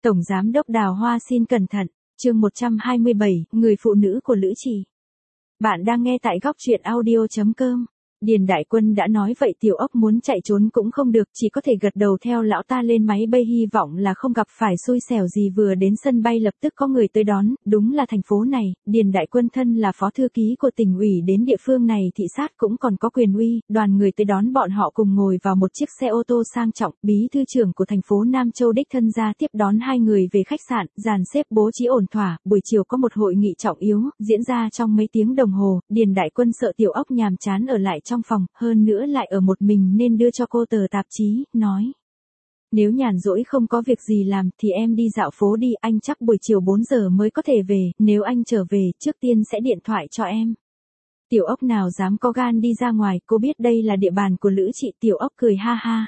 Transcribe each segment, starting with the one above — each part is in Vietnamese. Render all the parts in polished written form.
Tổng Giám đốc Đào Hoa xin cẩn thận, chương 127, người phụ nữ của Lữ Trì. Bạn đang nghe tại góc truyện audio.com. Điền Đại Quân đã nói vậy Tiểu Ốc muốn chạy trốn cũng không được, chỉ có thể gật đầu theo lão ta lên máy bay hy vọng là không gặp phải xui xẻo gì. Vừa đến sân bay lập tức có người tới đón, đúng là thành phố này, Điền Đại Quân thân là phó thư ký của tỉnh ủy đến địa phương này thị sát cũng còn có quyền uy, đoàn người tới đón bọn họ cùng ngồi vào một chiếc xe ô tô sang trọng, bí thư trưởng của thành phố Nam Châu đích thân ra tiếp đón hai người về khách sạn, dàn xếp bố trí ổn thỏa, buổi chiều có một hội nghị trọng yếu, diễn ra trong mấy tiếng đồng hồ, Điền Đại Quân sợ Tiểu Ốc nhàm chán ở lại trong phòng, hơn nữa lại ở một mình nên đưa cho cô tờ tạp chí, nói. Nếu nhàn rỗi không có việc gì làm thì em đi dạo phố đi, anh chắc buổi chiều 4 giờ mới có thể về, nếu anh trở về, trước tiên sẽ điện thoại cho em. Tiểu Ốc nào dám có gan đi ra ngoài, cô biết đây là địa bàn của Lữ Chị. Tiểu Ốc cười ha ha.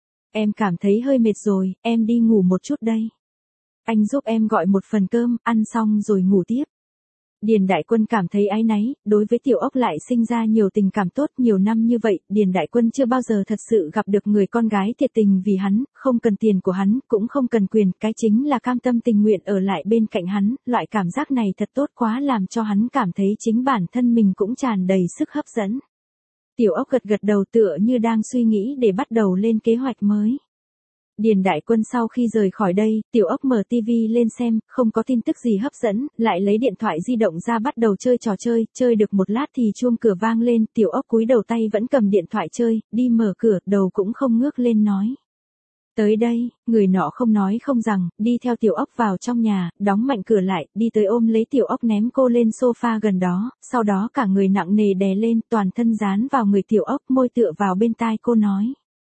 Em cảm thấy hơi mệt rồi, em đi ngủ một chút đây. Anh giúp em gọi một phần cơm, ăn xong rồi ngủ tiếp. Điền Đại Quân cảm thấy áy náy, đối với Tiểu Ốc lại sinh ra nhiều tình cảm tốt. Nhiều năm như vậy, Điền Đại Quân chưa bao giờ thật sự gặp được người con gái thiệt tình vì hắn, không cần tiền của hắn, cũng không cần quyền, cái chính là cam tâm tình nguyện ở lại bên cạnh hắn, loại cảm giác này thật tốt quá làm cho hắn cảm thấy chính bản thân mình cũng tràn đầy sức hấp dẫn. Tiểu Ốc gật gật đầu tựa như đang suy nghĩ để bắt đầu lên kế hoạch mới. Điền Đại Quân sau khi rời khỏi đây, Tiểu Ốc mở tivi lên xem, không có tin tức gì hấp dẫn, lại lấy điện thoại di động ra bắt đầu chơi trò chơi, chơi được một lát thì chuông cửa vang lên, Tiểu Ốc cúi đầu tay vẫn cầm điện thoại chơi, đi mở cửa, đầu cũng không ngước lên nói. Tới đây, người nọ không nói không rằng, đi theo Tiểu Ốc vào trong nhà, đóng mạnh cửa lại, đi tới ôm lấy Tiểu Ốc ném cô lên sofa gần đó, sau đó cả người nặng nề đè lên, toàn thân dán vào người Tiểu Ốc, môi tựa vào bên tai cô nói.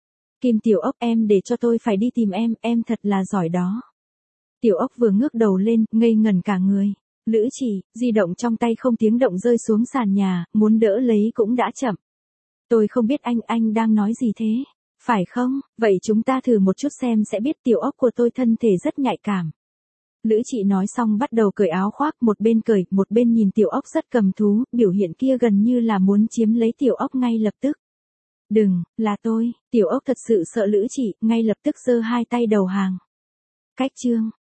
Kim Tiểu Ốc, em để cho tôi phải đi tìm em thật là giỏi đó. Tiểu Ốc vừa ngước đầu lên, ngây ngẩn cả người. Lữ Trì, di động trong tay không tiếng động rơi xuống sàn nhà, muốn đỡ lấy cũng đã chậm. Tôi không biết anh đang nói gì thế, phải không? Vậy chúng ta thử một chút xem sẽ biết. Tiểu Ốc của tôi thân thể rất nhạy cảm. Lữ Trì nói xong bắt đầu cởi áo khoác, một bên cởi, một bên nhìn Tiểu Ốc rất cầm thú, biểu hiện kia gần như là muốn chiếm lấy Tiểu Ốc ngay lập tức. Đừng, là tôi. Tiểu Ốc thật sự sợ Lữ Trì, ngay lập tức giơ hai tay đầu hàng. Cách chương.